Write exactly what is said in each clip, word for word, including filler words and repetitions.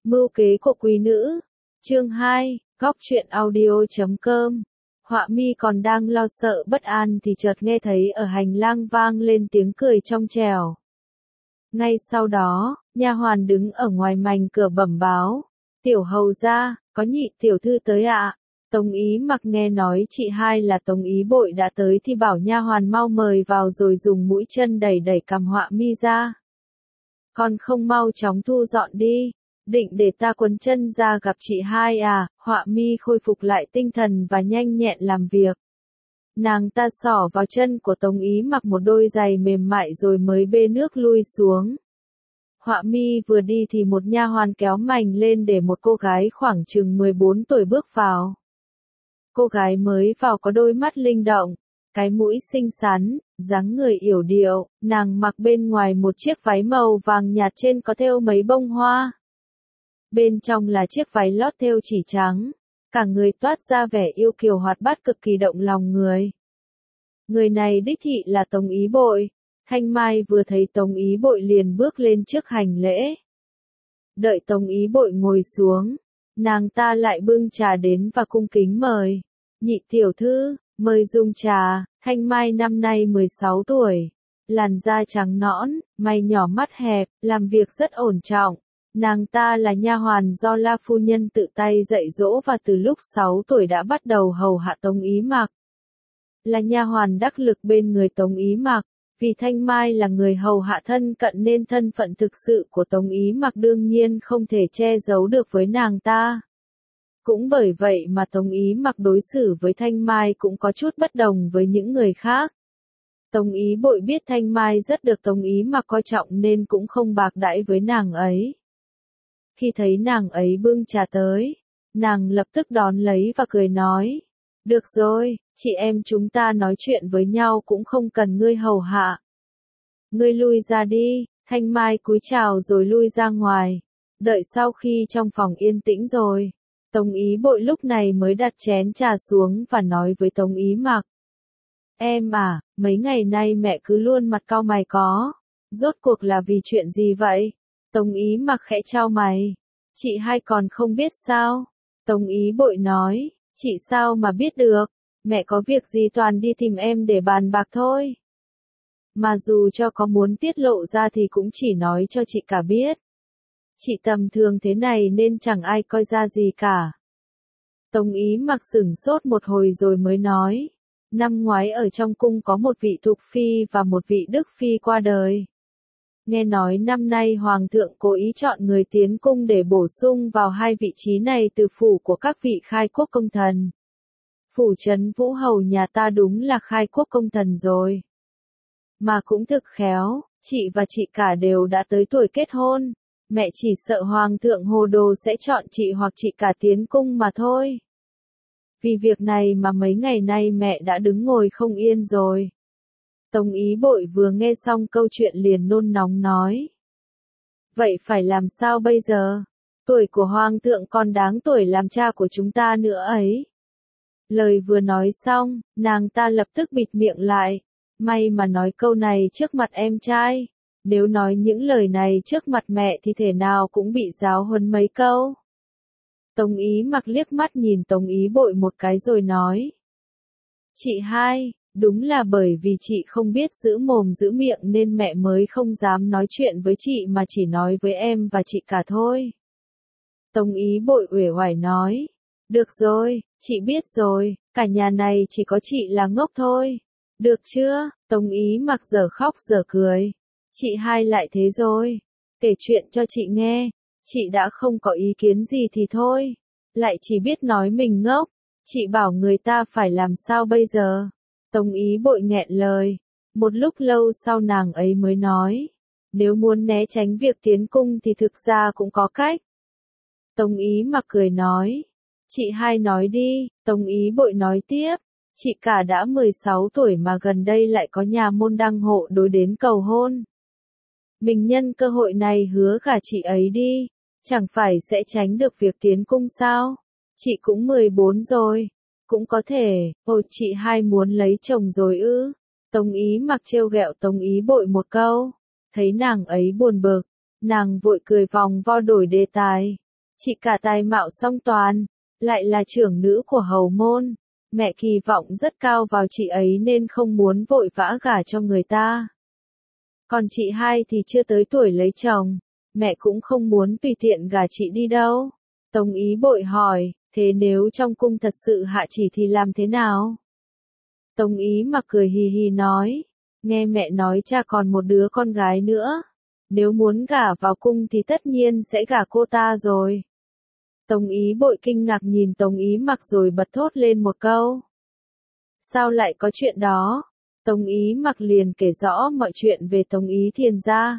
Mưu kế của quý nữ. Chương hai, góc truyện audio.com. Họa mi còn đang lo sợ bất an thì chợt nghe thấy ở hành lang vang lên tiếng cười trong trẻo. Ngay sau đó, nha hoàn đứng ở ngoài mành cửa bẩm báo. Tiểu hầu gia, có nhị tiểu thư tới ạ. À? Tống Ý Mặc nghe nói chị hai là Tống Ý Bội đã tới thì bảo nha hoàn mau mời vào rồi dùng mũi chân đẩy đẩy cằm Họa mi ra. Con không mau chóng thu dọn đi, định để ta quấn chân ra gặp chị hai à? Họa mi khôi phục lại tinh thần và nhanh nhẹn làm việc. Nàng ta xỏ vào chân của Tống Ý Mặc một đôi giày mềm mại rồi mới bê nước lui xuống. Họa mi vừa đi thì một nha hoàn kéo mành lên để một cô gái khoảng chừng mười bốn tuổi bước vào. Cô gái mới vào có đôi mắt linh động, cái mũi xinh xắn, dáng người yểu điệu, nàng mặc bên ngoài một chiếc váy màu vàng nhạt trên có thêu mấy bông hoa. Bên trong là chiếc váy lót thêu chỉ trắng, cả người toát ra vẻ yêu kiều hoạt bát cực kỳ động lòng người. Người này đích thị là Tống Ý Bội. Thanh Mai vừa thấy Tống Ý Bội liền bước lên trước hành lễ. Đợi Tống Ý Bội ngồi xuống, nàng ta lại bưng trà đến và cung kính mời. Nhị tiểu thư, mời dùng trà. Thanh Mai năm nay mười sáu tuổi, làn da trắng nõn, mày nhỏ mắt hẹp, làm việc rất ổn trọng. Nàng ta là nha hoàn do La phu nhân tự tay dạy dỗ và từ lúc sáu tuổi đã bắt đầu hầu hạ Tống Ý Mặc. Là nha hoàn đắc lực bên người Tống Ý Mặc, vì Thanh Mai là người hầu hạ thân cận nên thân phận thực sự của Tống Ý Mặc đương nhiên không thể che giấu được với nàng ta. Cũng bởi vậy mà Tống Ý Mặc đối xử với Thanh Mai cũng có chút bất đồng với những người khác. Tống Ý Bội biết Thanh Mai rất được Tống Ý Mặc coi trọng nên cũng không bạc đãi với nàng ấy. Khi thấy nàng ấy bưng trà tới, nàng lập tức đón lấy và cười nói. Được rồi, chị em chúng ta nói chuyện với nhau cũng không cần ngươi hầu hạ. Ngươi lui ra đi. Thanh Mai cúi chào rồi lui ra ngoài. Đợi sau khi trong phòng yên tĩnh rồi, Tống Ý Bội lúc này mới đặt chén trà xuống và nói với Tống Ý Mặc. Em à, mấy ngày nay mẹ cứ luôn mặt cau mày có. Rốt cuộc là vì chuyện gì vậy? Tống Ý Mặc khẽ chau mày. Chị hai còn không biết sao? Tống Ý Bội nói. Chị sao mà biết được? Mẹ có việc gì toàn đi tìm em để bàn bạc thôi. Mà dù cho có muốn tiết lộ ra thì cũng chỉ nói cho chị cả biết. Chị tầm thường thế này nên chẳng ai coi ra gì cả. Tống Ý Mặc sửng sốt một hồi rồi mới nói. Năm ngoái ở trong cung có một vị Thục Phi và một vị Đức Phi qua đời. Nghe nói năm nay Hoàng thượng cố ý chọn người tiến cung để bổ sung vào hai vị trí này từ phủ của các vị khai quốc công thần. Phủ trấn Vũ Hầu nhà ta đúng là khai quốc công thần rồi. Mà cũng thực khéo, chị và chị cả đều đã tới tuổi kết hôn. Mẹ chỉ sợ Hoàng thượng hồ đồ sẽ chọn chị hoặc chị cả tiến cung mà thôi. Vì việc này mà mấy ngày nay mẹ đã đứng ngồi không yên rồi. Tống Ý Bội vừa nghe xong câu chuyện liền nôn nóng nói. Vậy phải làm sao bây giờ? Tuổi của Hoàng thượng còn đáng tuổi làm cha của chúng ta nữa ấy. Lời vừa nói xong, nàng ta lập tức bịt miệng lại. May mà nói câu này trước mặt em trai. Nếu nói những lời này trước mặt mẹ thì thể nào cũng bị giáo huấn mấy câu. Tống Ý Mặc liếc mắt nhìn Tống Ý Bội một cái rồi nói. Chị hai, đúng là bởi vì chị không biết giữ mồm giữ miệng nên mẹ mới không dám nói chuyện với chị mà chỉ nói với em và chị cả thôi. Tống Ý Bội uể oải nói. Được rồi, chị biết rồi, cả nhà này chỉ có chị là ngốc thôi. Được chưa? Tống Ý Mặc giờ khóc giờ cười. Chị hai lại thế rồi. Kể chuyện cho chị nghe. Chị đã không có ý kiến gì thì thôi. Lại chỉ biết nói mình ngốc. Chị bảo người ta phải làm sao bây giờ? Tống Ý Bội nghẹn lời. Một lúc lâu sau nàng ấy mới nói. Nếu muốn né tránh việc tiến cung thì thực ra cũng có cách. Tống Ý Mặc cười nói. Chị hai nói đi. Tống Ý Bội nói tiếp. Chị cả đã mười sáu tuổi mà gần đây lại có nhà môn đăng hộ đối đến cầu hôn. Mình nhân cơ hội này hứa gả chị ấy đi. Chẳng phải sẽ tránh được việc tiến cung sao? Chị cũng mười bốn rồi. Cũng có thể. Ồ, chị hai muốn lấy chồng rồi ư? Tống Ý Mặc trêu ghẹo Tống Ý Bội một câu. Thấy nàng ấy buồn bực. Nàng vội cười vòng vo đổi đề tài. Chị cả tài mạo song toàn, lại là trưởng nữ của hầu môn. Mẹ kỳ vọng rất cao vào chị ấy nên không muốn vội vã gả cho người ta. Còn chị hai thì chưa tới tuổi lấy chồng, mẹ cũng không muốn tùy tiện gả chị đi đâu. Tống Ý Bội hỏi, thế nếu trong cung thật sự hạ chỉ thì làm thế nào? Tống Ý Mặc cười hì hì nói, nghe mẹ nói cha còn một đứa con gái nữa. Nếu muốn gả vào cung thì tất nhiên sẽ gả cô ta rồi. Tống Ý Bội kinh ngạc nhìn Tống Ý Mặc rồi bật thốt lên một câu. Sao lại có chuyện đó? Tống Ý Mặc liền kể rõ mọi chuyện về Tống Ý Thiền ra.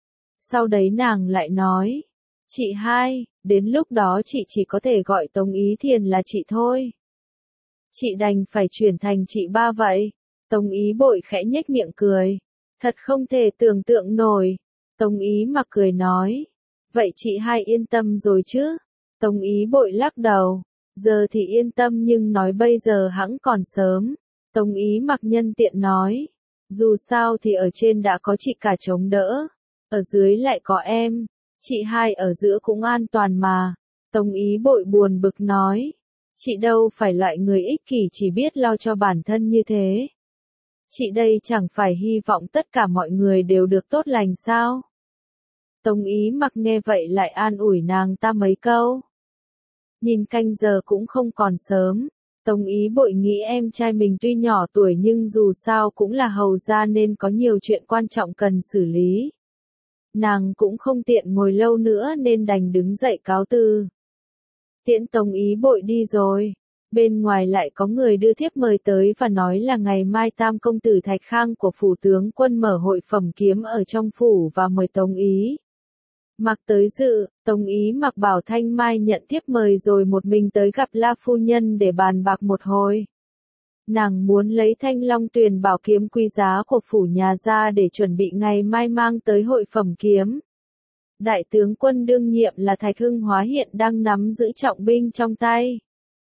Sau đấy nàng lại nói, chị hai, đến lúc đó chị chỉ có thể gọi Tống Ý Thiền là chị thôi. Chị đành phải chuyển thành chị ba vậy. Tống Ý Bội khẽ nhếch miệng cười. Thật không thể tưởng tượng nổi. Tống Ý Mặc cười nói, vậy chị hai yên tâm rồi chứ? Tống Ý Bội lắc đầu, giờ thì yên tâm nhưng nói bây giờ hẵng còn sớm. Tống Ý Mặc nhân tiện nói, dù sao thì ở trên đã có chị cả chống đỡ, ở dưới lại có em, chị hai ở giữa cũng an toàn mà. Tống Ý Bội buồn bực nói, chị đâu phải loại người ích kỷ chỉ biết lo cho bản thân như thế. Chị đây chẳng phải hy vọng tất cả mọi người đều được tốt lành sao? Tống Ý Mặc nghe vậy lại an ủi nàng ta mấy câu. Nhìn canh giờ cũng không còn sớm. Tống Ý Bội nghĩ em trai mình tuy nhỏ tuổi nhưng dù sao cũng là hầu gia nên có nhiều chuyện quan trọng cần xử lý. Nàng cũng không tiện ngồi lâu nữa nên đành đứng dậy cáo từ. Tiễn Tống Ý Bội đi rồi. Bên ngoài lại có người đưa thiếp mời tới và nói là ngày mai Tam công tử Thạch Khang của phủ tướng quân mở hội phẩm kiếm ở trong phủ và mời Tống Ý Mặc tới dự. Tống Ý Mặc bảo Thanh Mai nhận thiếp mời rồi một mình tới gặp La phu nhân để bàn bạc một hồi. Nàng muốn lấy Thanh Long Tuyền bảo kiếm quý giá của phủ nhà ra để chuẩn bị ngày mai mang tới hội phẩm kiếm. Đại tướng quân đương nhiệm là Thạch Hưng Hóa hiện đang nắm giữ trọng binh trong tay.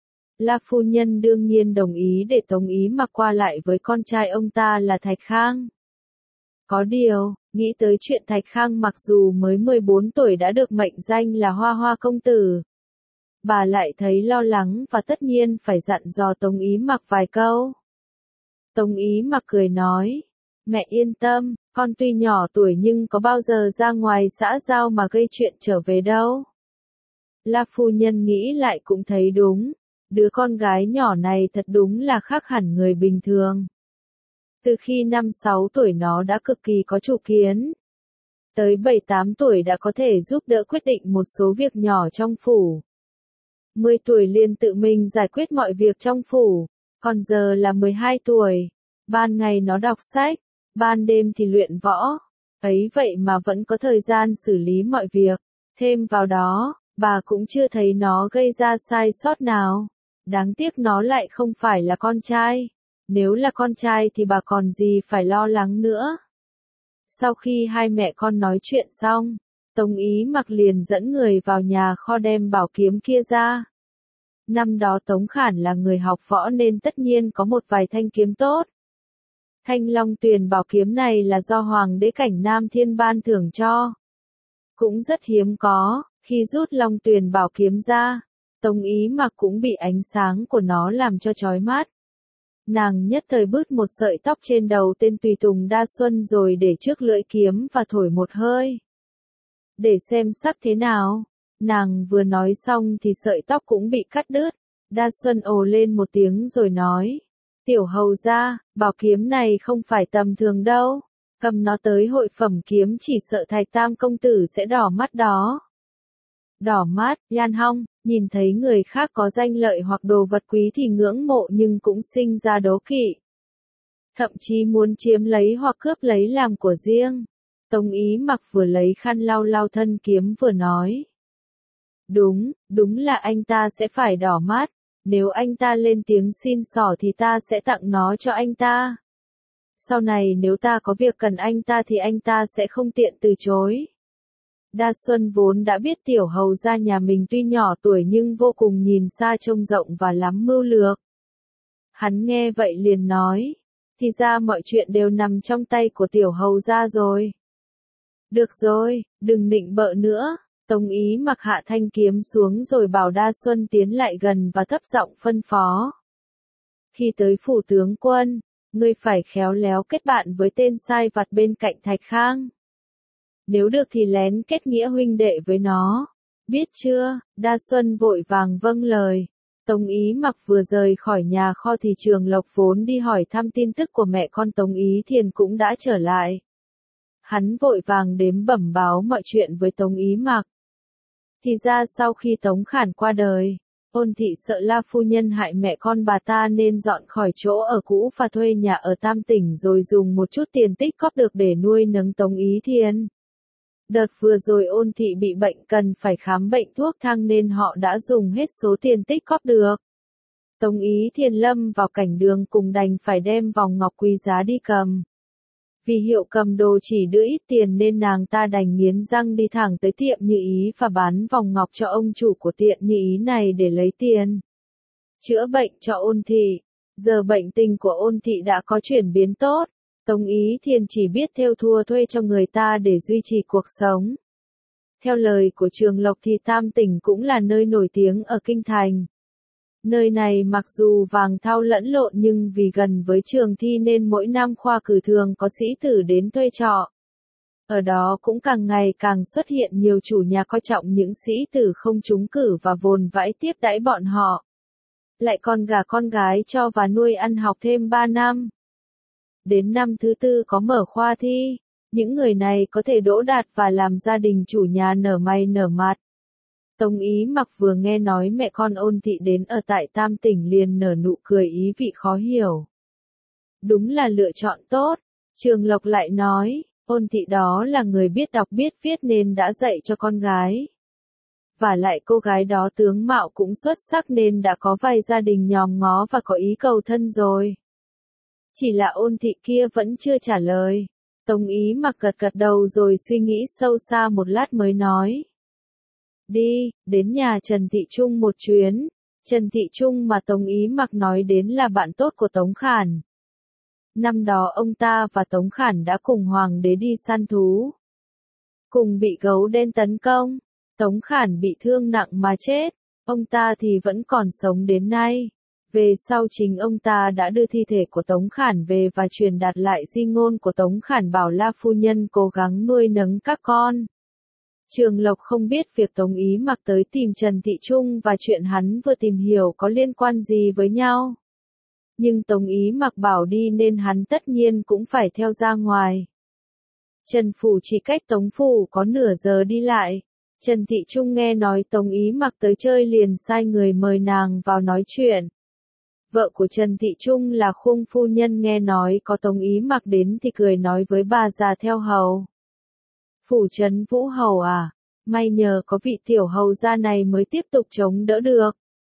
La phu nhân đương nhiên đồng ý để Tống Ý Mặc qua lại với con trai ông ta là Thạch Khang. Có điều, nghĩ tới chuyện Thạch Khang mặc dù mới mười bốn tuổi đã được mệnh danh là Hoa Hoa công tử, bà lại thấy lo lắng và tất nhiên phải dặn dò Tống Ý Mặc vài câu. Tống Ý Mặc cười nói, mẹ yên tâm, con tuy nhỏ tuổi nhưng có bao giờ ra ngoài xã giao mà gây chuyện trở về đâu. La phu nhân nghĩ lại cũng thấy đúng, đứa con gái nhỏ này thật đúng là khác hẳn người bình thường. Từ khi năm sáu tuổi nó đã cực kỳ có chủ kiến. Tới bảy tám tuổi đã có thể giúp đỡ quyết định một số việc nhỏ trong phủ. mười tuổi liền tự mình giải quyết mọi việc trong phủ, còn giờ là mười hai tuổi. Ban ngày nó đọc sách, ban đêm thì luyện võ. Ấy vậy mà vẫn có thời gian xử lý mọi việc. Thêm vào đó, bà cũng chưa thấy nó gây ra sai sót nào. Đáng tiếc nó lại không phải là con trai. Nếu là con trai thì bà còn gì phải lo lắng nữa. Sau khi hai mẹ con nói chuyện xong, Tống Ý Mặc liền dẫn người vào nhà kho đem bảo kiếm kia ra. Năm đó Tống Khản là người học võ nên tất nhiên có một vài thanh kiếm tốt. Thanh Long Tuyền bảo kiếm này là do Hoàng đế Cảnh Nam Thiên ban thưởng cho. Cũng rất hiếm có, khi rút Long Tuyền bảo kiếm ra, Tống Ý Mặc cũng bị ánh sáng của nó làm cho chói mắt. Nàng nhất thời bứt một sợi tóc trên đầu tên tùy tùng Đa Xuân rồi để trước lưỡi kiếm và thổi một hơi. Để xem sắc thế nào. Nàng vừa nói xong thì sợi tóc cũng bị cắt đứt. Đa Xuân ồ lên một tiếng rồi nói. Tiểu hầu gia, bảo kiếm này không phải tầm thường đâu. Cầm nó tới hội phẩm kiếm chỉ sợ Thạch Tam công tử sẽ đỏ mắt đó. Đỏ mắt, Yan Hong, nhìn thấy người khác có danh lợi hoặc đồ vật quý thì ngưỡng mộ nhưng cũng sinh ra đố kỵ. Thậm chí muốn chiếm lấy hoặc cướp lấy làm của riêng. Tống Ý Mặc vừa lấy khăn lau lau thân kiếm vừa nói. Đúng, đúng là anh ta sẽ phải đỏ mắt. Nếu anh ta lên tiếng xin xỏ thì ta sẽ tặng nó cho anh ta. Sau này nếu ta có việc cần anh ta thì anh ta sẽ không tiện từ chối. Đa Xuân vốn đã biết tiểu hầu gia nhà mình tuy nhỏ tuổi nhưng vô cùng nhìn xa trông rộng và lắm mưu lược. Hắn nghe vậy liền nói, thì ra mọi chuyện đều nằm trong tay của tiểu hầu gia rồi. Được rồi, đừng nịnh bợ nữa, Tống Ý Mặc hạ thanh kiếm xuống rồi bảo Đa Xuân tiến lại gần và thấp giọng phân phó. Khi tới phủ tướng quân, ngươi phải khéo léo kết bạn với tên sai vặt bên cạnh Thạch Khang. Nếu được thì lén kết nghĩa huynh đệ với nó. Biết chưa? Đa Xuân vội vàng vâng lời. Tống Ý Mặc vừa rời khỏi nhà kho thì Trường Lộc vốn đi hỏi thăm tin tức của mẹ con Tống Ý Thiền cũng đã trở lại. Hắn vội vàng đếm bẩm báo mọi chuyện với Tống Ý Mặc. Thì ra sau khi Tống Khản qua đời, Ôn Thị sợ La phu nhân hại mẹ con bà ta nên dọn khỏi chỗ ở cũ và thuê nhà ở Tam Tỉnh rồi dùng một chút tiền tích góp được để nuôi nấng Tống Ý Thiền. Đợt vừa rồi Ôn Thị bị bệnh cần phải khám bệnh thuốc thang nên họ đã dùng hết số tiền tích góp được. Tống Ý Thiền lâm vào cảnh đường cùng đành phải đem vòng ngọc quý giá đi cầm. Vì hiệu cầm đồ chỉ đưa ít tiền nên nàng ta đành nghiến răng đi thẳng tới tiệm Như Ý và bán vòng ngọc cho ông chủ của tiệm Như Ý này để lấy tiền. Chữa bệnh cho Ôn Thị. Giờ bệnh tình của Ôn Thị đã có chuyển biến tốt. Tống Ý Thiền chỉ biết thêu thùa thuê cho người ta để duy trì cuộc sống. Theo lời của Trường Lộc thì Tam Tỉnh cũng là nơi nổi tiếng ở Kinh Thành. Nơi này mặc dù vàng thau lẫn lộn nhưng vì gần với trường thi nên mỗi năm khoa cử thường có sĩ tử đến thuê trọ. Ở đó cũng càng ngày càng xuất hiện nhiều chủ nhà coi trọng những sĩ tử không trúng cử và vồn vãi tiếp đãi bọn họ. Lại còn gả con gái cho và nuôi ăn học thêm ba năm. Đến năm thứ tư có mở khoa thi, những người này có thể đỗ đạt và làm gia đình chủ nhà nở mày nở mặt. Tống Ý Mặc vừa nghe nói mẹ con Ôn Thị đến ở tại Tam Tỉnh liền nở nụ cười ý vị khó hiểu. Đúng là lựa chọn tốt, Trường Lộc lại nói, Ôn Thị đó là người biết đọc biết viết nên đã dạy cho con gái. Và lại cô gái đó tướng mạo cũng xuất sắc nên đã có vài gia đình nhòm ngó và có ý cầu thân rồi. Chỉ là Ôn Thị kia vẫn chưa trả lời. Tống Ý Mặc gật gật đầu rồi suy nghĩ sâu xa một lát mới nói. Đi, đến nhà Trần Thị Trung một chuyến. Trần Thị Trung mà Tống Ý Mặc nói đến là bạn tốt của Tống Khản. Năm đó ông ta và Tống Khản đã cùng hoàng đế đi săn thú. Cùng bị gấu đen tấn công. Tống Khản bị thương nặng mà chết. Ông ta thì vẫn còn sống đến nay. Về sau chính ông ta đã đưa thi thể của Tống Khản về và truyền đạt lại di ngôn của Tống Khản bảo La phu nhân cố gắng nuôi nấng các con. Trường Lộc không biết việc Tống Ý Mặc tới tìm Trần Thị Trung và chuyện hắn vừa tìm hiểu có liên quan gì với nhau. Nhưng Tống Ý Mặc bảo đi nên hắn tất nhiên cũng phải theo ra ngoài. Trần Phủ chỉ cách Tống Phủ có nửa giờ đi lại. Trần Thị Trung nghe nói Tống Ý Mặc tới chơi liền sai người mời nàng vào nói chuyện. Vợ của Trần Thị Trung là Khung phu nhân nghe nói có Tống Ý Mặc đến thì cười nói với bà già theo hầu. Phủ Trấn Vũ Hầu à, may nhờ có vị tiểu hầu gia này mới tiếp tục chống đỡ được.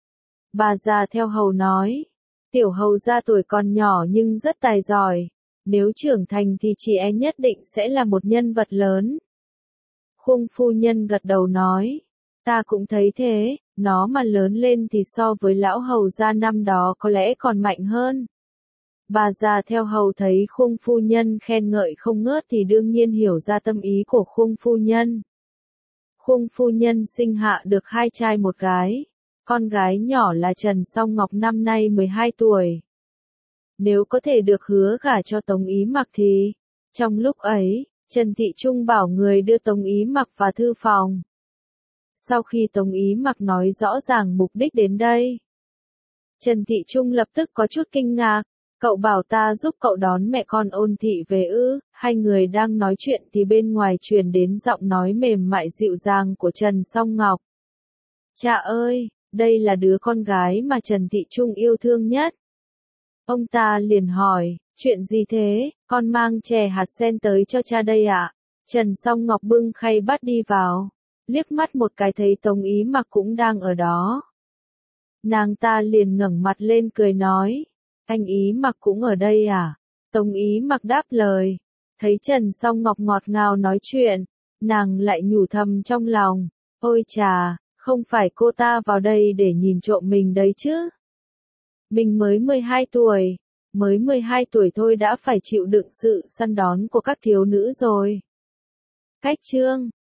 Bà già theo hầu nói, tiểu hầu gia tuổi còn nhỏ nhưng rất tài giỏi, nếu trưởng thành thì chị e nhất định sẽ là một nhân vật lớn. Khung phu nhân gật đầu nói, ta cũng thấy thế, nó mà lớn lên thì so với lão hầu gia năm đó có lẽ còn mạnh hơn. Bà già theo hầu thấy Khung phu nhân khen ngợi không ngớt thì đương nhiên hiểu ra tâm ý của Khung phu nhân. Khung phu nhân sinh hạ được hai trai một gái, con gái nhỏ là Trần Song Ngọc năm nay mười hai tuổi. Nếu có thể được hứa gả cho Tống Ý Mặc thì, trong lúc ấy, Trần Thị Trung bảo người đưa Tống Ý Mặc vào thư phòng. Sau khi Tống Ý Mặc nói rõ ràng mục đích đến đây, Trần Thị Trung lập tức có chút kinh ngạc. Cậu bảo ta giúp cậu đón mẹ con Ôn Thị về ư? Hai người đang nói chuyện thì bên ngoài truyền đến giọng nói mềm mại dịu dàng của Trần Song Ngọc. Cha ơi, đây là đứa con gái mà Trần Thị Trung yêu thương nhất. Ông ta liền hỏi, chuyện gì thế, con mang chè hạt sen tới cho cha đây ạ? À? Trần Song Ngọc bưng khay bắt đi vào, liếc mắt một cái thấy Tống Ý Mặc cũng đang ở đó. Nàng ta liền ngẩng mặt lên cười nói. Anh Ý Mặc cũng ở đây à? Tống Ý Mặc đáp lời. Thấy Trần Song Ngọc ngọt ngào nói chuyện, nàng lại nhủ thầm trong lòng. Ôi chà, không phải cô ta vào đây để nhìn trộm mình đấy chứ? Mình mới mười hai tuổi, mới mười hai tuổi thôi đã phải chịu đựng sự săn đón của các thiếu nữ rồi. Cách chương